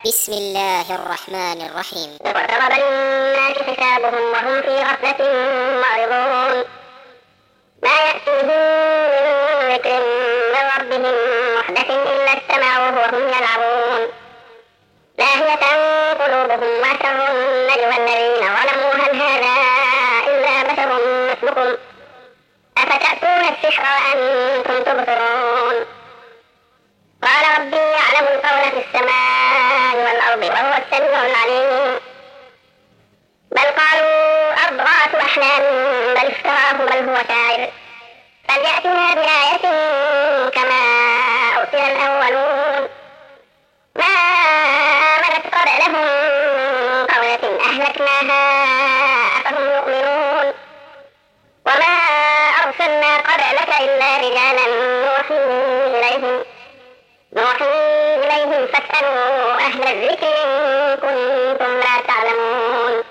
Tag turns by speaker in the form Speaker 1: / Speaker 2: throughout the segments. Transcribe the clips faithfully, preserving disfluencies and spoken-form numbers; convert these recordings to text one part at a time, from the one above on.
Speaker 1: بسم الله الرحمن الرحيم.
Speaker 2: اقترب للناس حسابهم وهم في غفلة معرضون ما يأتيهم من ذكر من ربهم محدث إلا استمعوه وهم يلعبون لاهية قلوبهم وأسروا النجوى الذين ظلموا هل هذا إلا بشر مثلكم أفتأتون السحر وأنتم تبصرون قال ربي يعلم القول في السماء والأرض وهو السميع العليم بل قالوا أضغاث أحلام بل افتراه بل هو شاعر فليأتنا بآية كما أرسل الأولون ما آمنت قبلهم قرية أهلكناها أفهم يؤمنون وما أرسلنا قبلك إلا رجالا نوحي إليهم نوحي إليهم فاسألوا أهل الذكر إن كنتم لا تعلمون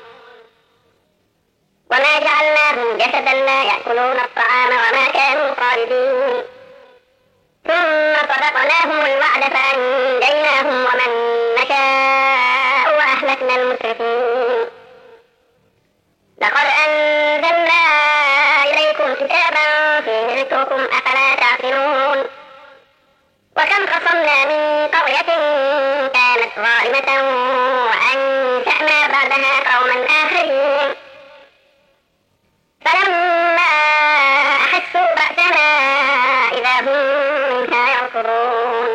Speaker 2: وما جعلناهم جسدا لا يأكلون الطعام وما كانوا خالدين ثم صدقناهم الوعد فأنجيناهم ومن نشاء وأهلكنا المسرفين لقد أنزلنا إليكم كتابا فيه ذكركم أفلا تعقلون وكم قصمنا من قرية كانت ظالمة وأنشأنا بعدها قوما آخرين فلما أحسوا بأسنا إذا هم منها يركضون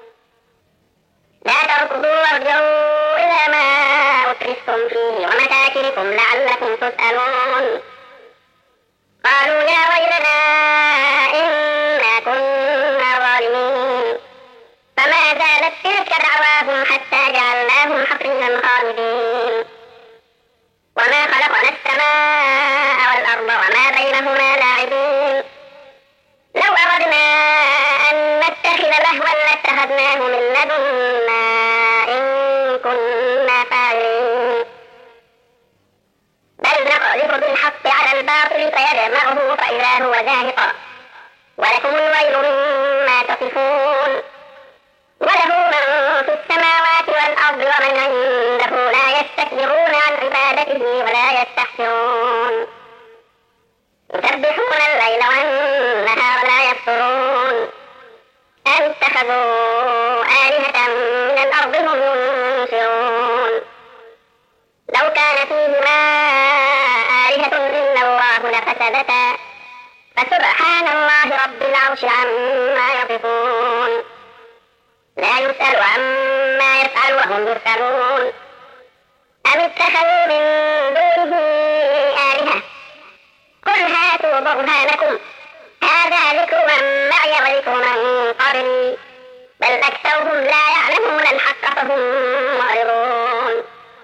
Speaker 2: لا تركضوا وارجعوا إلى ما أترفتم فيه ومساكنكم لعلكم تسألون قالوا يا ويلنا إنا كنا ظالمين فما زالت تلك دعواهم حتى جعلناهم حصيدا خالدين وما خلقنا السماء والأرض وما بينهما لاعبين لو أردنا أن نتخذ لهوا لاتخذناه من لدنا إن كنا فاعلين بل نقذف بالحق على الباطل فيدمغه فإذا هو زاهق ولكم الويل مما تصفون وله من في السماوات والأرض ومن عنده لا يستكبرون عن عبادته ولا يستحسرون يسبحون الليل والنهار لا يفترون أم اتخذوا آلهة من الأرض هم ينشرون لو كان فيهما آلهة إلا الله لفسدتا فسبحان الله رب العرش عما يصفون لا يسأل عما يفعل وهم يسألون أم اتخذوا من دونه آلهة قل هاتوا برهانكم هذا ذكر من معي وذكر من قبلي بل أكثرهم لا يعلمون الحق فهم معرضون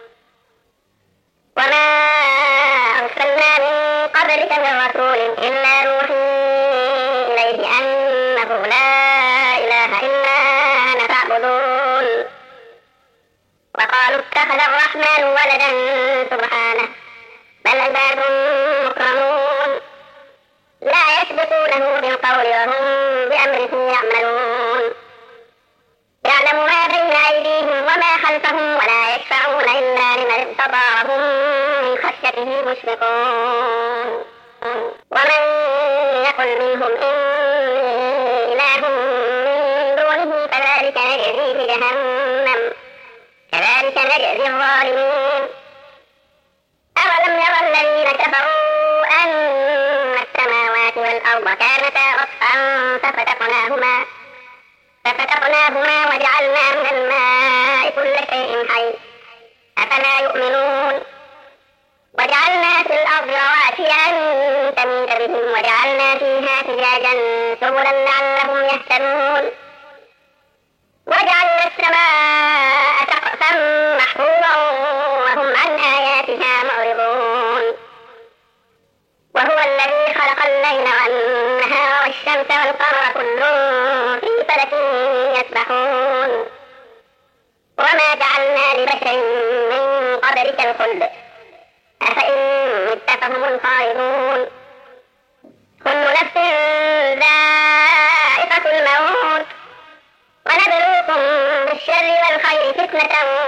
Speaker 2: وما أرسلنا من قبلك من رسول إلا نوحي إليه أنه لا إله إلا أنا فاعبدون وقالوا اتخذ الرحمن ولدا سبحانه بل عباد مكرمون لا يسبقونه بالقول وهم بأمره يعملون يعلم ما بين أيديهم وما خلفهم ولا يشفعون إلا لمن ارتضى وهم من خشيته مشفقون ومن يقل منهم إني إله من دونه فذلك نجزيه جهنم كذلك نجزي الظالمين أولم يرى الذين كفروا أن السماوات والأرض كانتا رتقا ففتقناهما ففتقناهما وجعلنا من الماء كل شيء حي أفلا يؤمنون وجعلنا في الأرض رواسي أن تميد بهم وجعلنا فيها فجاجا سبلا لعلهم يهتدون وجعلنا السماء سقفا محفوظا وهم عن آياتها معرضون وهو الذي خلق الليل والنهار والشمس والقمر كل في فلك يسبحون وما جعلنا لبشر من قبلك الخلد أفإن مت فهم الخالدون كل نفس ذائقة الموت ونبلوكم بالشر والخير فتنة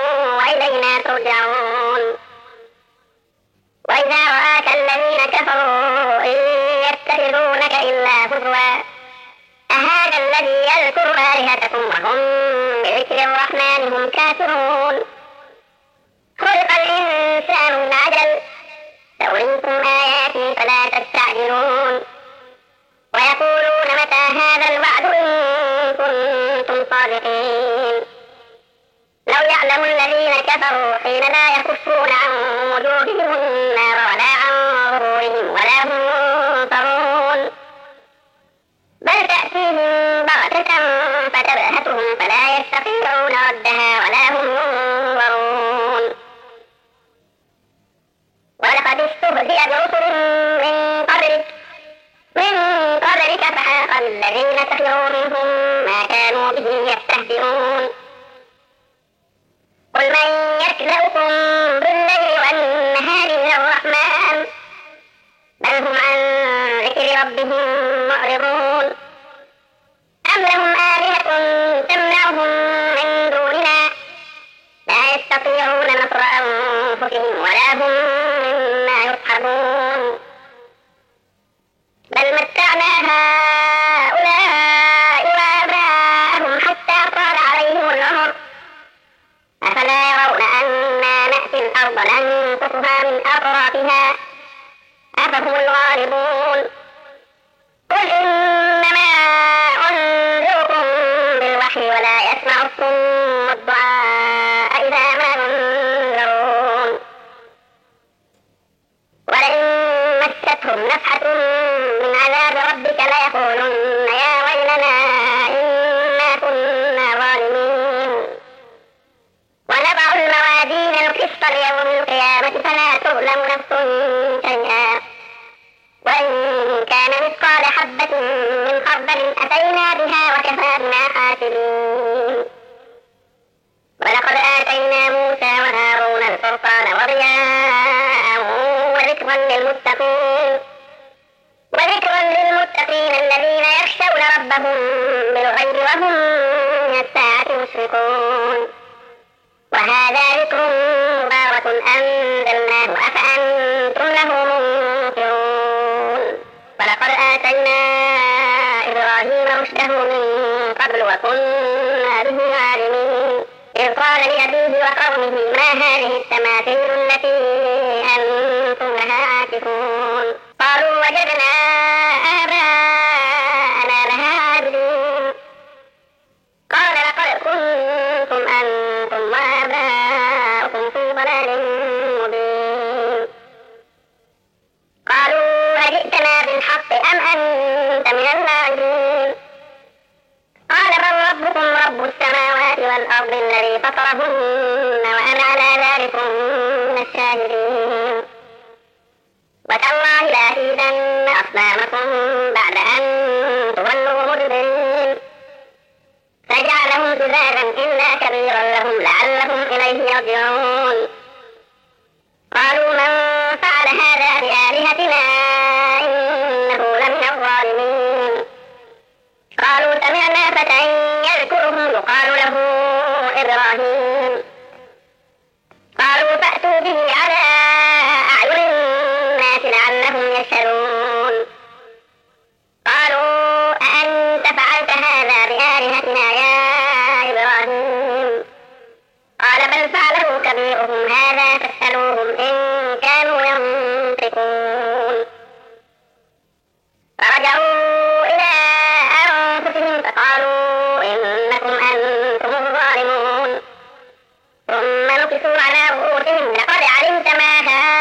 Speaker 2: وإذا رآك الذين كفروا إن يتخذونك إلا هزوا أهذا الذي يذكر آلهتكم وهم بذكر الرحمن هم كافرون خلق الإنسان من عجل سأريكم آياتي فلا تستعجلون ويقولون متى هذا الوعد إن كنتم صادقين لو يعلم الذين كفروا حين لا يكفون عن وجوههم النار ولا عن ظهورهم ولا هم ينصرون بل تأتيهم بغتة فتبهتهم فلا يستطيعون ردها ولا هم ينظرون ولقد استهزئ برسل من قبلك من قبلك فحاق الذين سخروا منهم ما كانوا به يستهزئون قل من يكلؤكم بالليل والنهار من الرحمن بل هم عن ذكر ربهم معرضون أم لهم آلهة تمنعهم من دوننا لا يستطيعون نصر أنفسهم ولا هم مما يصحبون بل متعنا هؤلاء وآباءهم حتى طال عليهم العمر أفلا يرون أنا نأتي الأرض ننقصها من أطرافها أفهم الغالبون قل إنما أنذركم بالوحي ولا يسمع الصم الدعاء إذا ما ينذرون ولئن مستهم نفحة من عذاب ربك ليقولن يا ويلنا إنا كنا ظالمين ونضع الموازين القسط ليوم القيامة فلا تظلم نفس شيئا وإن كان مثقال حبة من خردل أتينا بها وكفى بنا حاسبين ولقد آتينا موسى وهارون الفرقان وضياء وذكرا للمتقين وذكرا للمتقين الذين يخشون ربهم بالغيب وهم من الساعة مشركون وهذا ذكر مبارك أنزلناه أفأنتم له منكرون ولقد آتينا إبراهيم رشده من قبل وكنا به عالمين إذ قال لأبيه وقومه ما هذه التماثيل التي أنتم لها عاكفون قالوا وجدنا آباءنا لها عابدين قال لقد كنتم أنتم وآباؤكم في ضلال مبين قالوا أجئتنا بالحق أم أنت من اللاعبين قال بل ربكم رب السماوات والأرض الذي فطرهن وأنا على ذلك من الشاهدين وتالله لأكيدن أصنامكم بعد أن تولوا مدبرين فجعلهم جذاذا إلا كبيرا لهم لعلهم إليه يرجعون قالوا من فعل هذا بآلهتنا إنه لمن الظالمين قالوا سمعنا فتى يذكرهم يقال له إبراهيم قالوا فأتوا به على أعين الناس لعلهم يشهدون قالوا أأنت فعلت هذا بآلهتنا يا إبراهيم قال بل فعله كبيرهم هذا فاسألوهم إن كانوا ينطقون فرجعوا إلى أنفسهم فقالوا إنكم أنتم الظالمون ثم نكسوا على رؤوسهم لقد علمت ما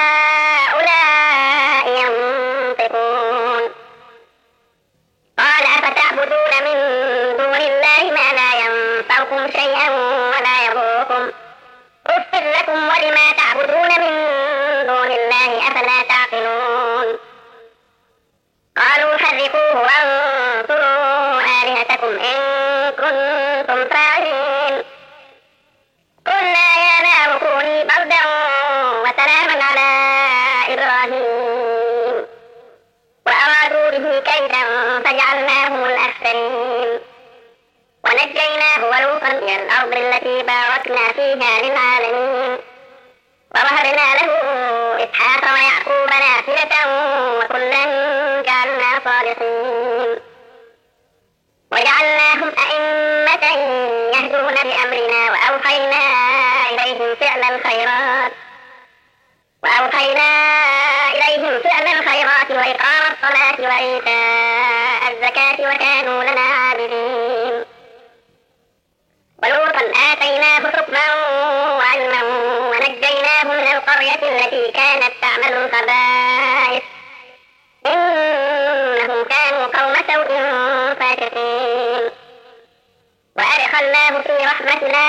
Speaker 2: هؤلاء ينطقون قال أفتعبدون من دون الله ما لا ينفعكم شيئا ولا يضركم أفر لكم ولما تعبدون من دون الله أفلا تعقلون قالوا حرقوه وانصروا آلهتكم إن كنتم فاعلين قلنا يا نار كوني بردا وسلاما على إبراهيم وأرادوا به كيدا فجعلناهم الأخسرين ونجيناه ولوطا إلى الأرض التي باركنا فيها للعالمين ووهبنا له إسحاق ويعقوب نافلة وكلا جعلنا صالحين وجعلناهم أئمة يهدون بأمرنا وأوحينا إليهم فعل الخيرات وأوحينا إليهم فعل الخيرات وإقام الصلاة وإيتاء الزكاة وكانوا لنا عابدين ولوطا آتيناه حكما وعلما ونجيناه من القرية التي كانت تعمل الخبائث إنهم كانوا قوم سوء فاسقين وأدخلناه في رحمتنا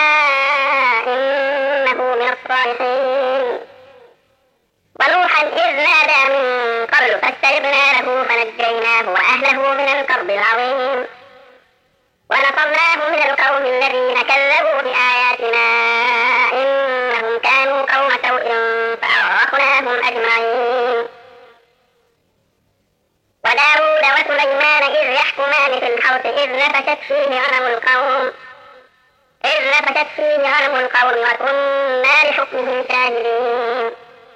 Speaker 2: إنه من الصالحين ونوحا إذ نادى من قبل فاستجبنا له فنجيناه وأهله من الكرب العظيم ونصرناه من القوم الذين كذبوا بآياتنا إنهم كانوا قوم سوء فأغرقناهم أجمعين وداود وسليمان إذ يحكمان في الحرث إذ نفشت فيه غنم القوم إذ نفشت فيه غنم القوم وكنا لحكمهم شاهدين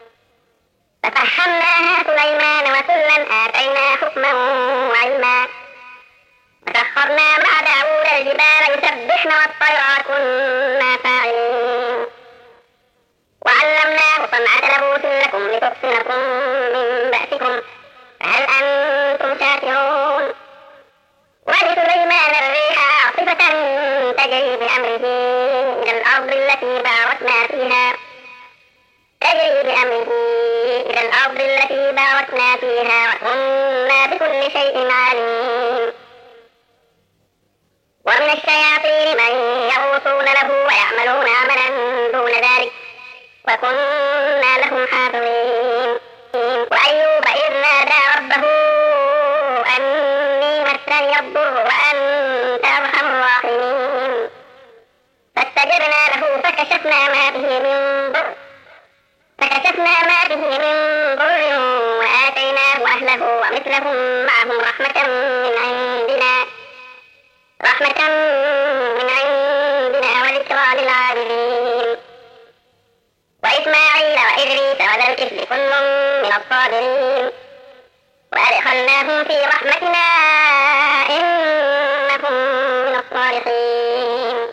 Speaker 2: ففهمناها سليمان وكلا آتينا حكما وعلما وسخرنا مع داود الجبال يسبحن والطير كنا فاعلين وعلمناه صنعة لبوس لكم لتحصنكم من بأسكم فهل أنتم شاكرون ولسليمان الريح عاصفة تجري بأمره إلى الأرض التي باركنا فيها تجري بأمره إلى الأرض التي باركنا فيها وكنا بكل شيء عليم ومن الشياطين من يغوصون له ويعملون عملا دون ذلك وكنا لهم حافظين وأيوب إذ نادى ربه أني مسني الضر وأنت أرحم الراحمين فاستجبنا له فكشفنا ما به من ضر فكشفنا ما به من ضر وآتيناه أهله ومثلهم معهم رحمة من عندنا رحمة من عندنا وذكرى للعابدين وإسماعيل وإدريس وذا الكفل كل من الصابرين وأدخلناهم في رحمتنا إنهم من الصالحين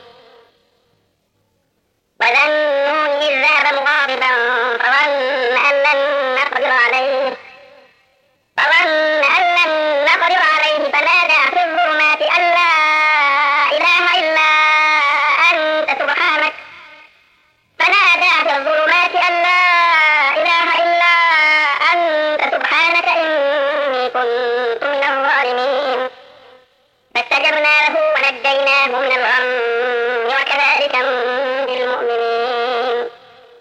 Speaker 2: وذا النون إذ ذهب مغاضبا فظن أن لن نقدر عليه فظن أن لن نقدر عليه فنادى في الظلمات أن لا إله إلا أنت سبحانك فنادى في الظلمات أن لا إله إلا أنت سبحانك إني كنت من الظالمين فاستجبنا له ونجيناه من الغم وكذلك ننجي المؤمنين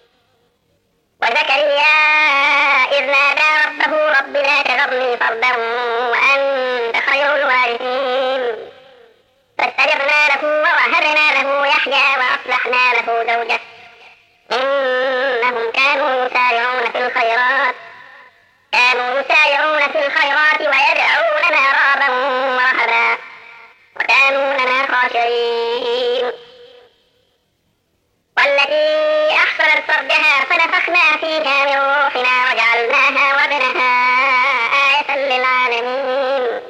Speaker 2: وزكريا إذ نادى ربه رب لا تذرني فردا وأنت خير الوارثين فاستجبنا له ووهبنا له يحيى وأصلحنا له زوجه إنهم كانوا يسارعون في الخيرات كانوا يسارعون في الخيرات ويدعوننا رغبا ورهبا وكانوا لنا خاشعين والتي أحصنت فرجها فنفخنا فيها من روحنا وجعلناها وابنها آية للعالمين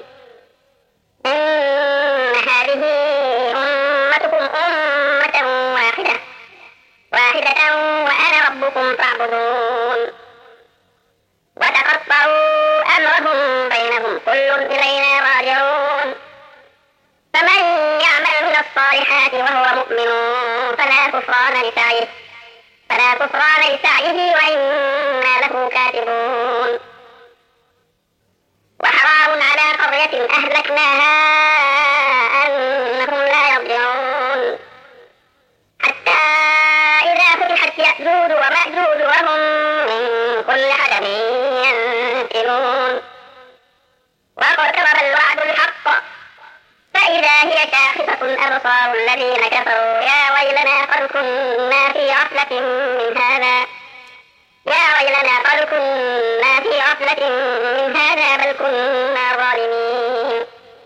Speaker 2: إن هذه أمتكم أمة واحدة واحدة وأنا ربكم فاعبدون وتقطعوا أمرهم بينهم كل إلينا راجعون فمن يعمل من الصالحات وهو مؤمن فلا كفران لسعيه فلا كفران لسعيه وإنا له كاتبون وحرام على قرية أهلكناها أنهم لا يرجعون حتى إذا فتحت يأجوج ومأجوج وهم من كل حدب ينسلون واقترب الوعد الحق فإذا هي شاخصة أبصار الذين كفروا يا ويلنا قد كنا في غفلة من هذا يا ويلنا قد كنا في غفلة من هذا بل كنا ظالمين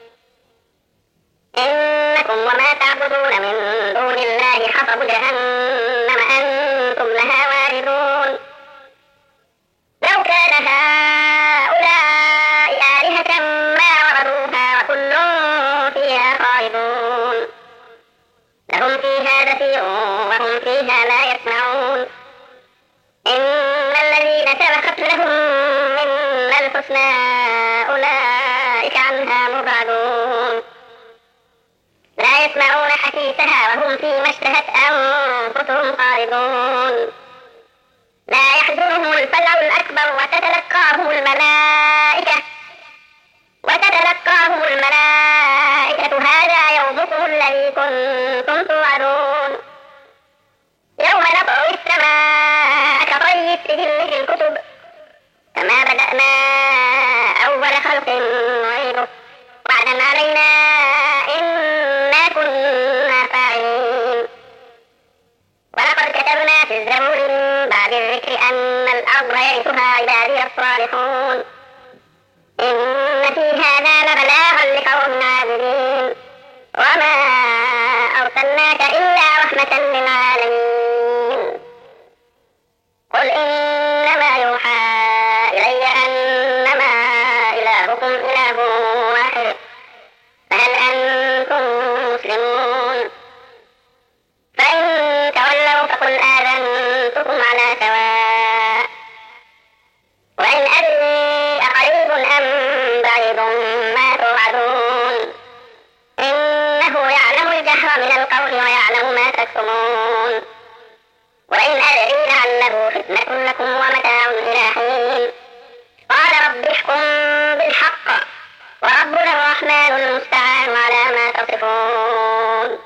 Speaker 2: إنكم وما تعبدون من دون الله حصب جهنم أنتم لها واردون ما لا يسمعون إن الذين سبقت لهم منا الحسنى أولئك عنها مبعدون لا يسمعون حسيسها وهم فيما اشتهت أنفسهم خالدون لا يحزنهم الفزع الأكبر وتتلقاهم الملائكة وتتلقاهم الملائكة هذا يومكم الذي كنتم توعدون يوم نطوي السماء كطي السجل للكتب كما بدأنا أول خلق نعيده وعدا علينا إنا كنا فاعلين ولقد كتبنا في الزبور من بعد الذكر أن الأرض يرثها عبادي الصالحون إن في هذا لبلاغا لقوم عابدين وما أرسلناك إلا رحمة للعالمين قل إنما يوحى إلي أنما إلهكم إله واحد فهل أنتم مسلمون فإن تولوا فقل آذنتكم على سواء وإن أدري أقريب أم بعيد ما توعدون إنه يعلم الجهر من القول ويعلم ما تكتمون وإن أدري لعله فتنة لكم ومتاع إلى حين قال رب احكم